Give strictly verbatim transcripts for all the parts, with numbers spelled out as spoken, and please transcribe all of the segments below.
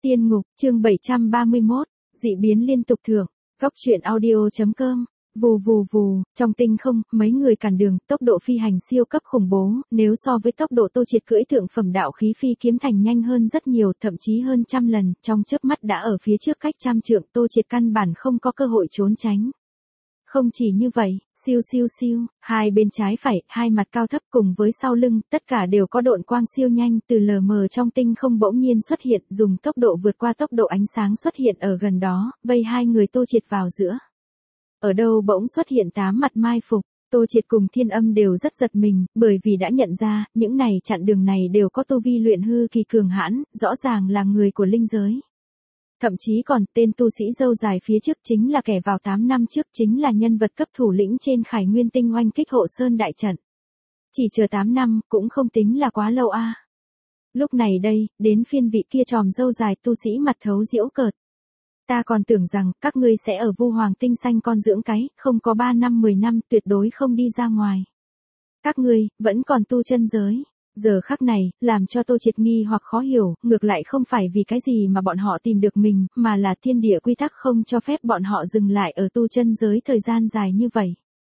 Tiên ngục, chương bảy trăm ba mươi mốt, dị biến liên tục thưởng, góc truyện audio.com. Vù vù vù, trong tinh không, mấy người cản đường, tốc độ phi hành siêu cấp khủng bố, nếu so với tốc độ Tô Triệt cưỡi thượng phẩm đạo khí phi kiếm thành nhanh hơn rất nhiều, thậm chí hơn trăm lần, trong chớp mắt đã ở phía trước cách trăm trượng, Tô Triệt căn bản không có cơ hội trốn tránh. Không chỉ như vậy, siêu siêu siêu, hai bên trái phải, hai mặt cao thấp cùng với sau lưng, tất cả đều có độn quang siêu nhanh, từ lờ mờ trong tinh không bỗng nhiên xuất hiện, dùng tốc độ vượt qua tốc độ ánh sáng xuất hiện ở gần đó, vây hai người Tô Triệt vào giữa. Ở đâu bỗng xuất hiện tám mặt mai phục, Tô Triệt cùng Thiên Âm đều rất giật mình, bởi vì đã nhận ra, những này chặn đường này đều có tu vi luyện hư kỳ cường hãn, rõ ràng là người của linh giới. Thậm chí còn tên tu sĩ râu dài phía trước chính là kẻ vào tám năm trước chính là nhân vật cấp thủ lĩnh trên Khải Nguyên Tinh oanh kích Hộ Sơn đại trận. Chỉ chờ tám năm cũng không tính là quá lâu a. À. Lúc này đây, đến phiên vị kia tròm râu dài tu sĩ mặt thấu giễu cợt. Ta còn tưởng rằng các ngươi sẽ ở Vu Hoàng Tinh xanh con dưỡng cái, không có ba năm mười năm tuyệt đối không đi ra ngoài. Các ngươi, vẫn còn tu chân giới. Giờ khắc này, làm cho Tô Triệt nghi hoặc khó hiểu, ngược lại không phải vì cái gì mà bọn họ tìm được mình, mà là thiên địa quy tắc không cho phép bọn họ dừng lại ở tu chân giới thời gian dài như vậy.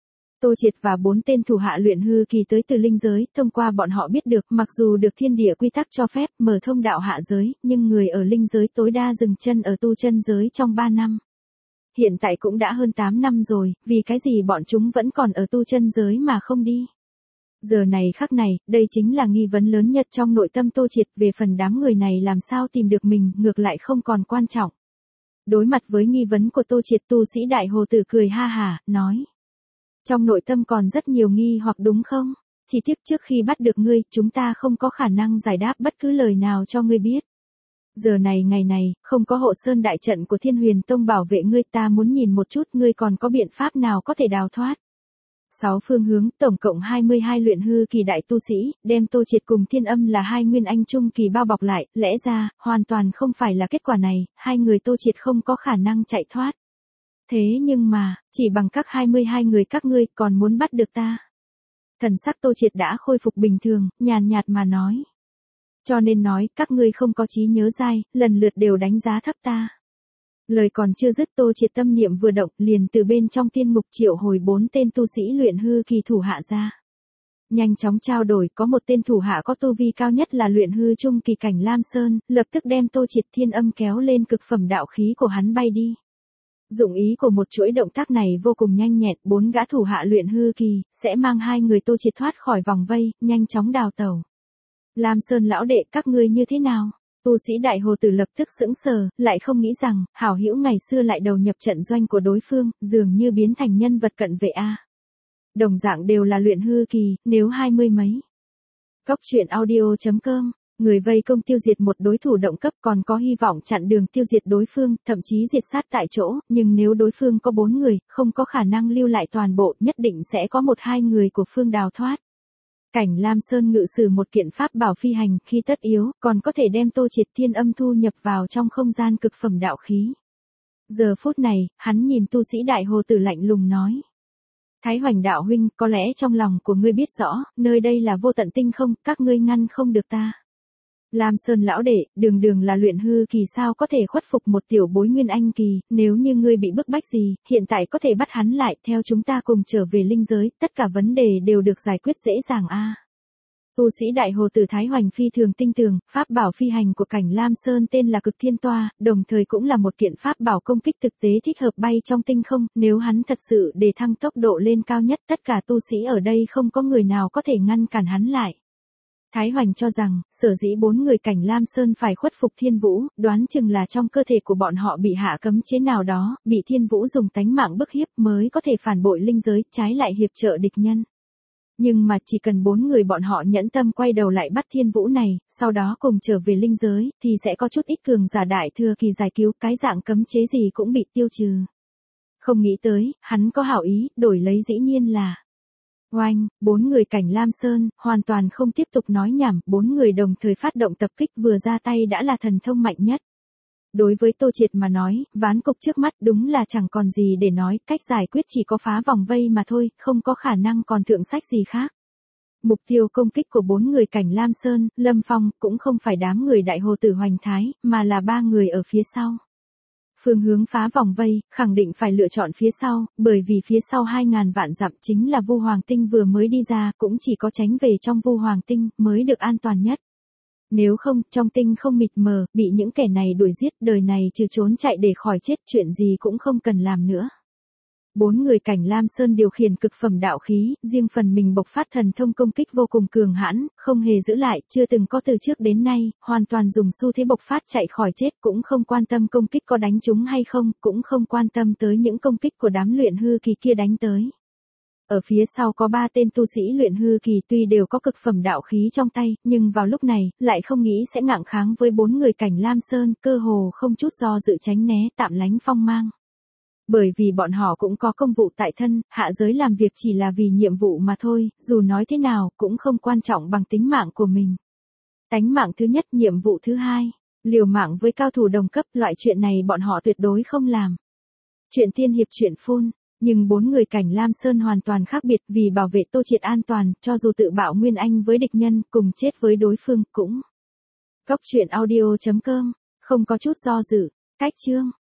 Tô Triệt và bốn tên thủ hạ luyện hư kỳ tới từ linh giới, thông qua bọn họ biết được, mặc dù được thiên địa quy tắc cho phép mở thông đạo hạ giới, nhưng người ở linh giới tối đa dừng chân ở tu chân giới trong ba năm. Hiện tại cũng đã hơn tám năm rồi, vì cái gì bọn chúng vẫn còn ở tu chân giới mà không đi. Giờ này khắc này, đây chính là nghi vấn lớn nhất trong nội tâm Tô Triệt, về phần đám người này làm sao tìm được mình, ngược lại không còn quan trọng. Đối mặt với nghi vấn của Tô Triệt, tu sĩ Đại Hồ Tử cười ha hả, nói. Trong nội tâm còn rất nhiều nghi hoặc đúng không? Chỉ tiếc trước khi bắt được ngươi, chúng ta không có khả năng giải đáp bất cứ lời nào cho ngươi biết. Giờ này ngày này, không có Hộ Sơn đại trận của Thiên Huyền Tông bảo vệ ngươi, ta muốn nhìn một chút ngươi còn có biện pháp nào có thể đào thoát. Sáu phương hướng, tổng cộng hai mươi hai luyện hư kỳ đại tu sĩ, đem Tô Triệt cùng Thiên Âm là hai nguyên anh trung kỳ bao bọc lại, lẽ ra, hoàn toàn không phải là kết quả này, hai người Tô Triệt không có khả năng chạy thoát. Thế nhưng mà, chỉ bằng các hai mươi hai người các ngươi còn muốn bắt được ta. Thần sắc Tô Triệt đã khôi phục bình thường, nhàn nhạt mà nói. Cho nên nói, các ngươi không có trí nhớ dai, lần lượt đều đánh giá thấp ta. Lời còn chưa dứt, Tô Triệt tâm niệm vừa động, liền từ bên trong tiên ngục triệu hồi bốn tên tu sĩ luyện hư kỳ thủ hạ ra. Nhanh chóng trao đổi, có một tên thủ hạ có tu vi cao nhất là luyện hư trung kỳ cảnh Lam Sơn, lập tức đem Tô Triệt Thiên Âm kéo lên cực phẩm đạo khí của hắn bay đi. Dụng ý của một chuỗi động tác này vô cùng nhanh nhẹn, bốn gã thủ hạ luyện hư kỳ, sẽ mang hai người Tô Triệt thoát khỏi vòng vây, nhanh chóng đào tẩu. Lam Sơn lão đệ, các ngươi như thế nào? Tu sĩ Đại Hồ Tử lập tức sững sờ, lại không nghĩ rằng, hảo hữu ngày xưa lại đầu nhập trận doanh của đối phương, dường như biến thành nhân vật cận vệ a. Đồng dạng đều là luyện hư kỳ, nếu hai mươi mấy. Góc truyện audio.com, người vây công tiêu diệt một đối thủ động cấp còn có hy vọng chặn đường tiêu diệt đối phương, thậm chí diệt sát tại chỗ, nhưng nếu đối phương có bốn người, không có khả năng lưu lại toàn bộ, nhất định sẽ có một hai người của phương đào thoát. Cảnh Lam Sơn ngự sử một kiện pháp bảo phi hành, khi tất yếu, còn có thể đem Tô Triệt Thiên Âm thu nhập vào trong không gian cực phẩm đạo khí. Giờ phút này, hắn nhìn tu sĩ Đại Hồ Tử lạnh lùng nói. Thái Hoành đạo huynh, có lẽ trong lòng của ngươi biết rõ, nơi đây là vô tận tinh không, các ngươi ngăn không được ta. Lam Sơn lão đệ, đường đường là luyện hư kỳ sao có thể khuất phục một tiểu bối nguyên anh kỳ, nếu như ngươi bị bức bách gì, hiện tại có thể bắt hắn lại, theo chúng ta cùng trở về linh giới, tất cả vấn đề đều được giải quyết dễ dàng a. À. Tu sĩ Đại Hồ Tử Thái Hoành phi thường tinh tường, pháp bảo phi hành của cảnh Lam Sơn tên là Cực Thiên Toa, đồng thời cũng là một kiện pháp bảo công kích thực tế thích hợp bay trong tinh không, nếu hắn thật sự để thăng tốc độ lên cao nhất, tất cả tu sĩ ở đây không có người nào có thể ngăn cản hắn lại. Thái Hoành cho rằng, sở dĩ bốn người cảnh Lam Sơn phải khuất phục Thiên Vũ, đoán chừng là trong cơ thể của bọn họ bị hạ cấm chế nào đó, bị Thiên Vũ dùng tánh mạng bức hiếp mới có thể phản bội linh giới, trái lại hiệp trợ địch nhân. Nhưng mà chỉ cần bốn người bọn họ nhẫn tâm quay đầu lại bắt Thiên Vũ này, sau đó cùng trở về linh giới, thì sẽ có chút ít cường giả đại thừa kỳ giải cứu, cái dạng cấm chế gì cũng bị tiêu trừ. Không nghĩ tới, hắn có hảo ý, đổi lấy dĩ nhiên là... Oanh, bốn người cảnh Lam Sơn, hoàn toàn không tiếp tục nói nhảm, bốn người đồng thời phát động tập kích vừa ra tay đã là thần thông mạnh nhất. Đối với Tô Triệt mà nói, ván cục trước mắt đúng là chẳng còn gì để nói, cách giải quyết chỉ có phá vòng vây mà thôi, không có khả năng còn thượng sách gì khác. Mục tiêu công kích của bốn người cảnh Lam Sơn, Lâm Phong cũng không phải đám người Đại Hồ Tử Hoành Thái, mà là ba người ở phía sau. Phương hướng phá vòng vây, khẳng định phải lựa chọn phía sau, bởi vì phía sau hai ngàn vạn dặm chính là Vu Hoàng Tinh vừa mới đi ra, cũng chỉ có tránh về trong Vu Hoàng Tinh mới được an toàn nhất. Nếu không, trong tinh không mịt mờ, bị những kẻ này đuổi giết, đời này trừ trốn chạy để khỏi chết, chuyện gì cũng không cần làm nữa. Bốn người cảnh Lam Sơn điều khiển cực phẩm đạo khí, riêng phần mình bộc phát thần thông công kích vô cùng cường hãn, không hề giữ lại, chưa từng có từ trước đến nay, hoàn toàn dùng xu thế bộc phát chạy khỏi chết, cũng không quan tâm công kích có đánh trúng hay không, cũng không quan tâm tới những công kích của đám luyện hư kỳ kia đánh tới. Ở phía sau có ba tên tu sĩ luyện hư kỳ tuy đều có cực phẩm đạo khí trong tay, nhưng vào lúc này, lại không nghĩ sẽ ngạng kháng với bốn người cảnh Lam Sơn, cơ hồ không chút do dự tránh né, tạm lánh phong mang. Bởi vì bọn họ cũng có công vụ tại thân, hạ giới làm việc chỉ là vì nhiệm vụ mà thôi, dù nói thế nào, cũng không quan trọng bằng tính mạng của mình. Tánh mạng thứ nhất, nhiệm vụ thứ hai, liều mạng với cao thủ đồng cấp, loại chuyện này bọn họ tuyệt đối không làm. Chuyện tiên hiệp chuyện phun, nhưng bốn người cảnh Lam Sơn hoàn toàn khác biệt, vì bảo vệ Tô Triệt an toàn, cho dù tự bạo nguyên anh với địch nhân, cùng chết với đối phương, cũng. Góc truyện audio chấm com, không có chút do dự, cách chương.